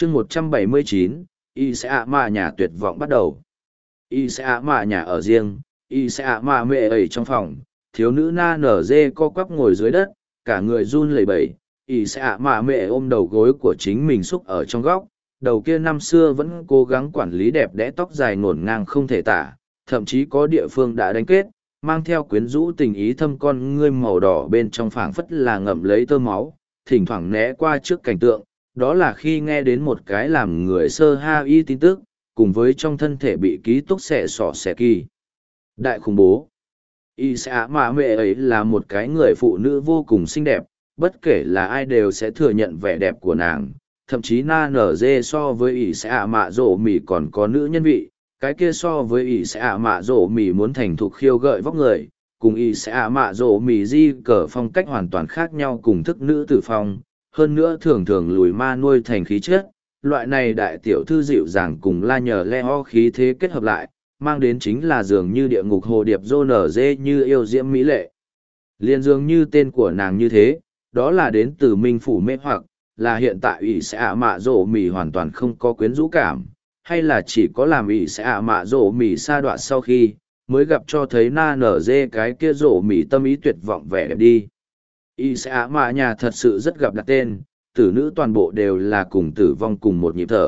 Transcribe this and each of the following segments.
chương 179, y sẽ ạ mạ nhà tuyệt vọng bắt đầu. Y sẽ ạ mạ nhà ở riêng, y sẽ ạ mạ mẹ ấy trong phòng, thiếu nữ na nở dê co quắp ngồi dưới đất, cả người run lẩy bẩy. Y sẽ ạ mạ mẹ ôm đầu gối của chính mình xúc ở trong góc, đầu kia năm xưa vẫn cố gắng quản lý đẹp đẽ tóc dài ngổn ngang không thể tả, thậm chí có địa phương đã đánh kết, mang theo quyến rũ tình ý thâm con ngươi màu đỏ bên trong phảng phất là ngậm lấy tơ máu, thỉnh thoảng né qua trước cảnh tượng, đó là khi nghe đến một cái làm người sơ ha y tin tức, cùng với trong thân thể bị ký túc xẻ sỏ xẻ kỳ. Đại khủng bố. Y xã mạ mẹ ấy là một cái người phụ nữ vô cùng xinh đẹp, bất kể là ai đều sẽ thừa nhận vẻ đẹp của nàng. Thậm chí na nở dê so với ỷ xã mạ rổ mỉ còn có nữ nhân vị, cái kia so với ỷ xã mạ rổ mỉ muốn thành thục khiêu gợi vóc người, cùng ỷ xã mạ rổ mỉ di cờ phong cách hoàn toàn khác nhau cùng thức nữ tử phong, hơn nữa thường thường lùi ma nuôi thành khí chất. Loại này đại tiểu thư dịu dàng cùng la nhờ le ho khí thế kết hợp lại, mang đến chính là dường như địa ngục hồ điệp rô nở dê như yêu diễm mỹ lệ. Liên dường như tên của nàng như thế, đó là đến từ minh phủ mê hoặc, là hiện tại ỷ sẽ ạ mạ rổ mỉ hoàn toàn không có quyến rũ cảm, hay là chỉ có làm ỷ sẽ ạ mạ rổ mỉ sa đoạn sau khi, mới gặp cho thấy na nở dê cái kia rổ mỉ tâm ý tuyệt vọng vẻ đẹp đi. Ỷ sẽ ạ mạ nhà thật sự rất gặp đặt tên, tử nữ toàn bộ đều là cùng tử vong cùng một nhịp thở.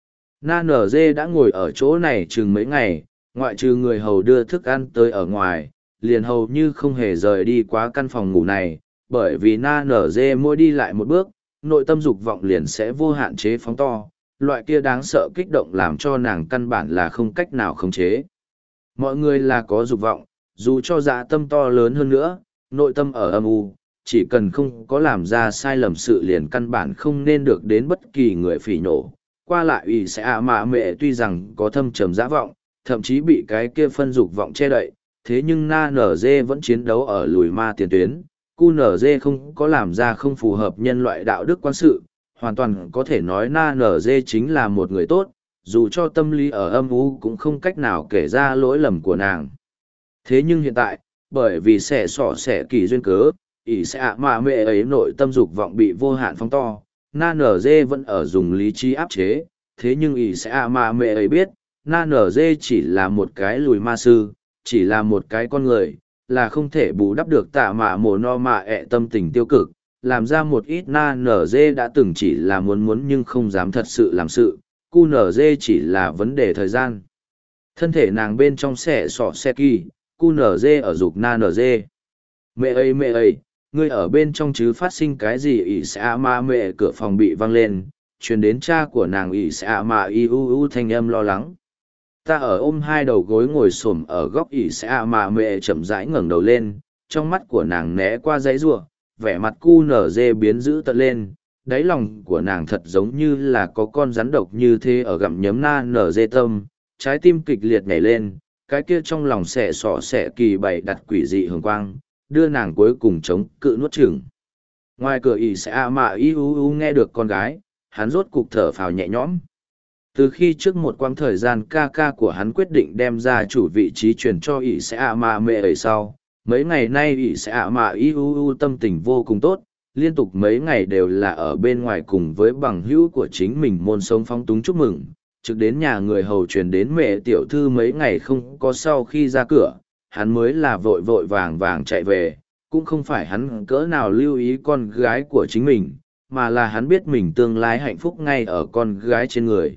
Na nở dê đã ngồi ở chỗ này chừng mấy ngày, ngoại trừ người hầu đưa thức ăn tới ở ngoài, liền hầu như không hề rời đi quá căn phòng ngủ này, bởi vì na nở dê mỗi đi lại một bước, nội tâm dục vọng liền sẽ vô hạn chế phóng to, loại kia đáng sợ kích động làm cho nàng căn bản là không cách nào khống chế. Mọi người là có dục vọng, dù cho dạ tâm to lớn hơn nữa, nội tâm ở âm u, chỉ cần không có làm ra sai lầm sự liền căn bản không nên được đến bất kỳ người phỉ nổ. Qua lại ủy sẽ ạ mạ mẹ tuy rằng có thâm trầm dã vọng, thậm chí bị cái kia phân dục vọng che đậy, thế nhưng na nở dê vẫn chiến đấu ở lùi ma tiền tuyến. QNZ không có làm ra không phù hợp nhân loại đạo đức quan sự, hoàn toàn có thể nói na nở dê chính là một người tốt, dù cho tâm lý ở âm u cũng không cách nào kể ra lỗi lầm của nàng. Thế nhưng hiện tại, bởi vì xẻ sỏ xẻ kỳ duyên cớ, ỷ sẽ ạ mạ mẹ ấy nội tâm dục vọng bị vô hạn phóng to, na nở dê vẫn ở dùng lý trí áp chế, thế nhưng ỷ sẽ ạ mạ mẹ ấy biết, na nở dê chỉ là một cái lùi ma sư, chỉ là một cái con người, là không thể bù đắp được tạ mạ mồ no mạ ẹ tâm tình tiêu cực, làm ra một ít na nở dê đã từng chỉ là muốn nhưng không dám thật sự làm sự, cu nở dê chỉ là vấn đề thời gian. Thân thể nàng bên trong xẻ sọ xe kỳ, cu nở dê ở dục na nở dê. Mẹ ơi, ngươi ở bên trong chứ phát sinh cái gì? Ỷ xã ma mẹ cửa phòng bị văng lên, truyền đến cha của nàng ỷ xã ma iu thanh âm lo lắng. Ta ở ôm hai đầu gối ngồi xổm ở góc ỷ xã ma mẹ chậm rãi ngẩng đầu lên, trong mắt của nàng né qua dãy rủa, vẻ mặt cu nở dê biến dữ tợn lên, đáy lòng của nàng thật giống như là có con rắn độc như thế ở gặm nhấm na nở dê tâm, trái tim kịch liệt nhảy lên, cái kia trong lòng xẻ sọ xẻ kỳ bày đặt quỷ dị hường quang, đưa nàng cuối cùng chống cự nuốt chửng. Ngoài cửa ỷ xã mạ iu nghe được con gái, hắn rốt cục thở phào nhẹ nhõm. Từ khi trước một quãng thời gian ca ca của hắn quyết định đem ra chủ vị trí truyền cho ỷ xã mạ mẹ ấy sau, mấy ngày nay ỷ xã mạ iu tâm tình vô cùng tốt, liên tục mấy ngày đều là ở bên ngoài cùng với bằng hữu của chính mình môn sống phóng túng chúc mừng, trực đến nhà người hầu truyền đến mẹ tiểu thư mấy ngày không có sau khi ra cửa, hắn mới là vội vội vàng vàng chạy về, cũng không phải hắn cỡ nào lưu ý con gái của chính mình, mà là hắn biết mình tương lai hạnh phúc ngay ở con gái trên người.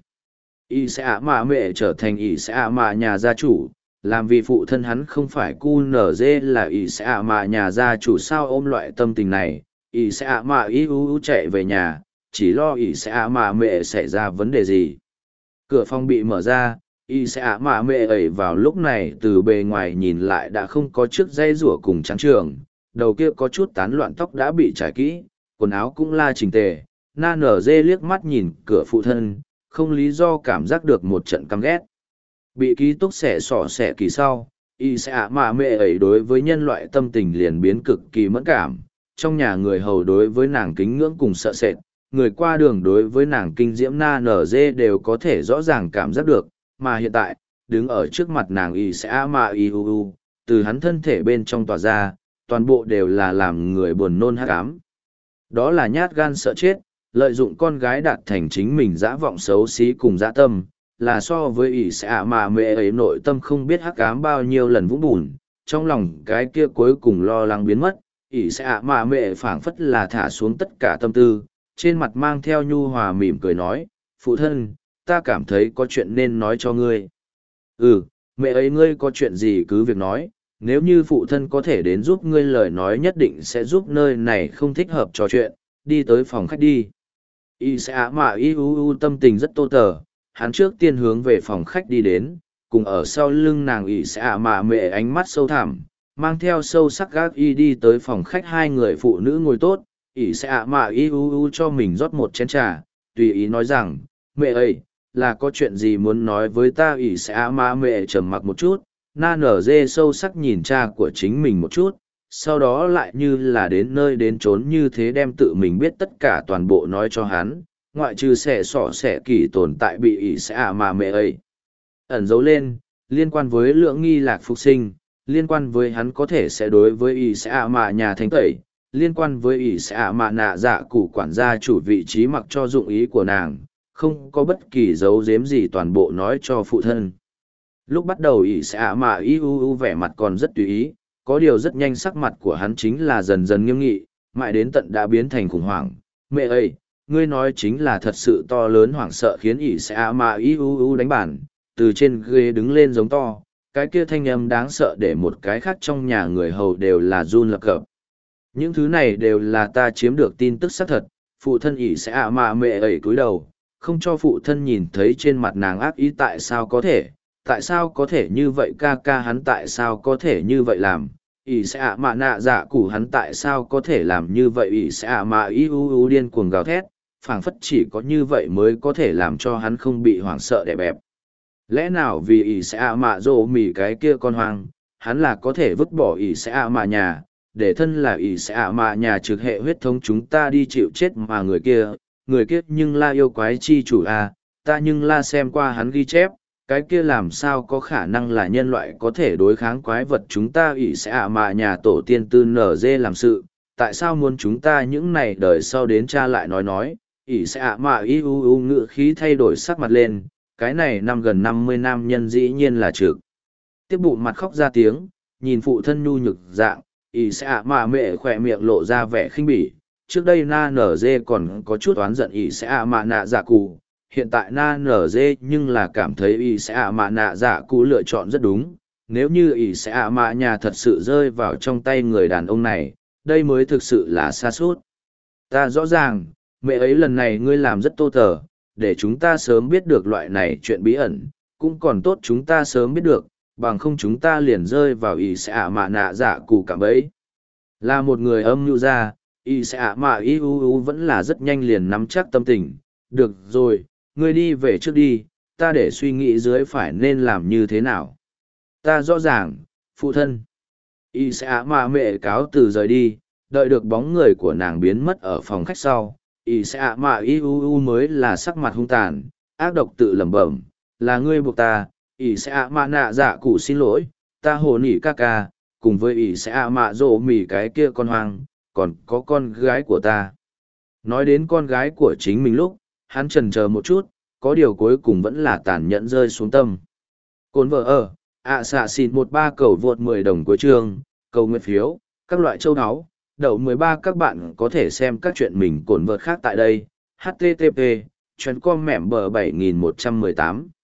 Y sẽ ạ mạ mẹ trở thành y sẽ ạ mạ nhà gia chủ, làm vì phụ thân hắn không phải cu nở dê là y sẽ ạ mạ nhà gia chủ sao ôm loại tâm tình này, y sẽ ạ mạ iu chạy về nhà, chỉ lo y sẽ ạ mạ mẹ xảy ra vấn đề gì. Cửa phòng bị mở ra, y sẽ ạ mạ mẹ ấy vào lúc này từ bề ngoài nhìn lại đã không có chiếc dây rủa cùng trắng trường, đầu kia có chút tán loạn tóc đã bị trải kỹ, quần áo cũng la chỉnh tề. Na nở dê liếc mắt nhìn cửa phụ thân, không lý do cảm giác được một trận căm ghét. Bị ký túc xẻ sỏ xẻ kỳ sau, y sẽ ạ mạ mẹ ấy đối với nhân loại tâm tình liền biến cực kỳ mẫn cảm, trong nhà người hầu đối với nàng kính ngưỡng cùng sợ sệt, người qua đường đối với nàng kinh diễm na nở dê đều có thể rõ ràng cảm giác được, mà hiện tại, đứng ở trước mặt nàng y sẽ ạ mạ iu, từ hắn thân thể bên trong tỏa ra, toàn bộ đều là làm người buồn nôn hắc ám. Đó là nhát gan sợ chết, lợi dụng con gái đạt thành chính mình dã vọng xấu xí cùng dã tâm, là so với ỷ sẽ ạ mà mẹ ấy nội tâm không biết hắc ám bao nhiêu lần vũng bùn, trong lòng cái kia cuối cùng lo lắng biến mất, ỷ sẽ ạ mà mẹ phảng phất là thả xuống tất cả tâm tư, trên mặt mang theo nhu hòa mỉm cười nói, phụ thân, ta cảm thấy có chuyện nên nói cho ngươi. Ừ, mẹ ấy ngươi có chuyện gì cứ việc nói, nếu như phụ thân có thể đến giúp ngươi lời nói nhất định sẽ giúp nơi này không thích hợp trò chuyện, đi tới phòng khách đi. Y sẽ ạ mà y tâm tình rất tô tờ, hắn trước tiên hướng về phòng khách đi đến, cùng ở sau lưng nàng Y sẽ ạ mà mẹ ánh mắt sâu thẳm, mang theo sâu sắc gác y đi tới phòng khách hai người phụ nữ ngồi tốt, Y sẽ ạ mà y cho mình rót một chén trà, tùy ý nói rằng, mẹ ơi, là có chuyện gì muốn nói với ta. Y sẽ ạ mà mẹ trầm mặc một chút, na nở dê sâu sắc nhìn cha của chính mình một chút, sau đó lại như là đến nơi đến chốn như thế đem tự mình biết tất cả toàn bộ nói cho hắn, ngoại trừ xẻ sọ xẻ kỳ tồn tại bị ỷ sẽ ạ mà mẹ ấy ẩn giấu lên, liên quan với lượng nghi lạc phục sinh, liên quan với hắn có thể sẽ đối với ỷ sẽ ạ mà nhà thánh tẩy, liên quan với ỷ sẽ ạ mà nạ dạ cụ quản gia chủ vị trí mặc cho dụng ý của nàng, không có bất kỳ dấu giếm gì toàn bộ nói cho phụ thân. Lúc bắt đầu ỷ sẽ ạ mà vẻ mặt còn rất tùy ý, có điều rất nhanh sắc mặt của hắn chính là dần dần nghiêm nghị, mãi đến tận đã biến thành khủng hoảng. Mẹ ơi, ngươi nói chính là thật sự to lớn hoảng sợ khiến ỷ sẽ ạ mà đánh bản, từ trên ghế đứng lên giống to, cái kia thanh âm đáng sợ để một cái khác trong nhà người hầu đều là run lập cập. Những thứ này đều là ta chiếm được tin tức xác thật, phụ thân ỷ sẽ ạ mà mẹ ấy cúi đầu, không cho phụ thân nhìn thấy trên mặt nàng ác ý. Tại sao có thể như vậy ca ca hắn tại sao có thể như vậy làm, ỷ sẽ ạ mạ nạ dạ cụ hắn tại sao có thể làm như vậy, ỷ sẽ ạ mạ điên cuồng gào thét, phảng phất chỉ có như vậy mới có thể làm cho hắn không bị hoảng sợ đè bẹp. Lẽ nào vì ỷ sẽ ạ mạ rộ mì cái kia con hoang, hắn là có thể vứt bỏ ỷ sẽ ạ mạ nhà, để thân là ỷ sẽ ạ mạ nhà trực hệ huyết thống chúng ta đi chịu chết mà người kia nhưng la yêu quái chi chủ à, ta nhưng la xem qua hắn ghi chép, cái kia làm sao có khả năng là nhân loại có thể đối kháng quái vật chúng ta ỷ sẽ ạ mạ nhà tổ tiên tư nở dê làm sự, tại sao muốn chúng ta những này đời sau đến cha lại nói, ỷ sẽ ạ mạ ngữ khí thay đổi sắc mặt lên, cái này gần 50 nam nhân dĩ nhiên là trực. Tiếp bụng mặt khóc ra tiếng, nhìn phụ thân nhu nhược dạng, ỷ sẽ ạ mạ mẹ khỏe miệng lộ ra vẻ khinh bỉ, trước đây na nở dê còn có chút oán giận ỷ sẽ ạ mạ nạ dạ cụ. Hiện tại na nở dê nhưng là cảm thấy ỷ sẽ ạ mạ nạ dạ cụ lựa chọn rất đúng, nếu như ỷ sẽ ạ mạ nhà thật sự rơi vào trong tay người đàn ông này, đây mới thực sự là xa suốt. Ta rõ ràng, mẹ ấy lần này ngươi làm rất tô tờ, để chúng ta sớm biết được loại này chuyện bí ẩn, cũng còn tốt chúng ta sớm biết được, bằng không chúng ta liền rơi vào ỷ sẽ ạ mạ nạ dạ cụ cả bấy. Là một người âm nhu ra, ỷ sẽ ạ mạ vẫn là rất nhanh liền nắm chắc tâm tình, được rồi. Ngươi đi về trước đi, ta để suy nghĩ dưới phải nên làm như thế nào. Ta rõ ràng, phụ thân. Y sẽ ạ mà mẹ cáo từ rời đi, đợi được bóng người của nàng biến mất ở phòng khách sau. Y sẽ ạ mà mới là sắc mặt hung tàn, ác độc tự lẩm bẩm, là ngươi buộc ta. Y sẽ ạ mà nạ dạ cụ xin lỗi, ta hồ nỉ ca ca, cùng với Y sẽ ạ mà rộ mỉ cái kia con hoang, còn có con gái của ta. Nói đến con gái của chính mình lúc, hắn chần chờ một chút, có điều cuối cùng vẫn là tàn nhẫn rơi xuống tâm. Cồn vợ ở, xạ xịt 13 cầu vượt 10 đồng cuối chương, cầu nguyện phiếu, các loại châu áo, đậu 13 các bạn có thể xem các chuyện mình cồn vợt khác tại đây. http://com mẻm bờ 7118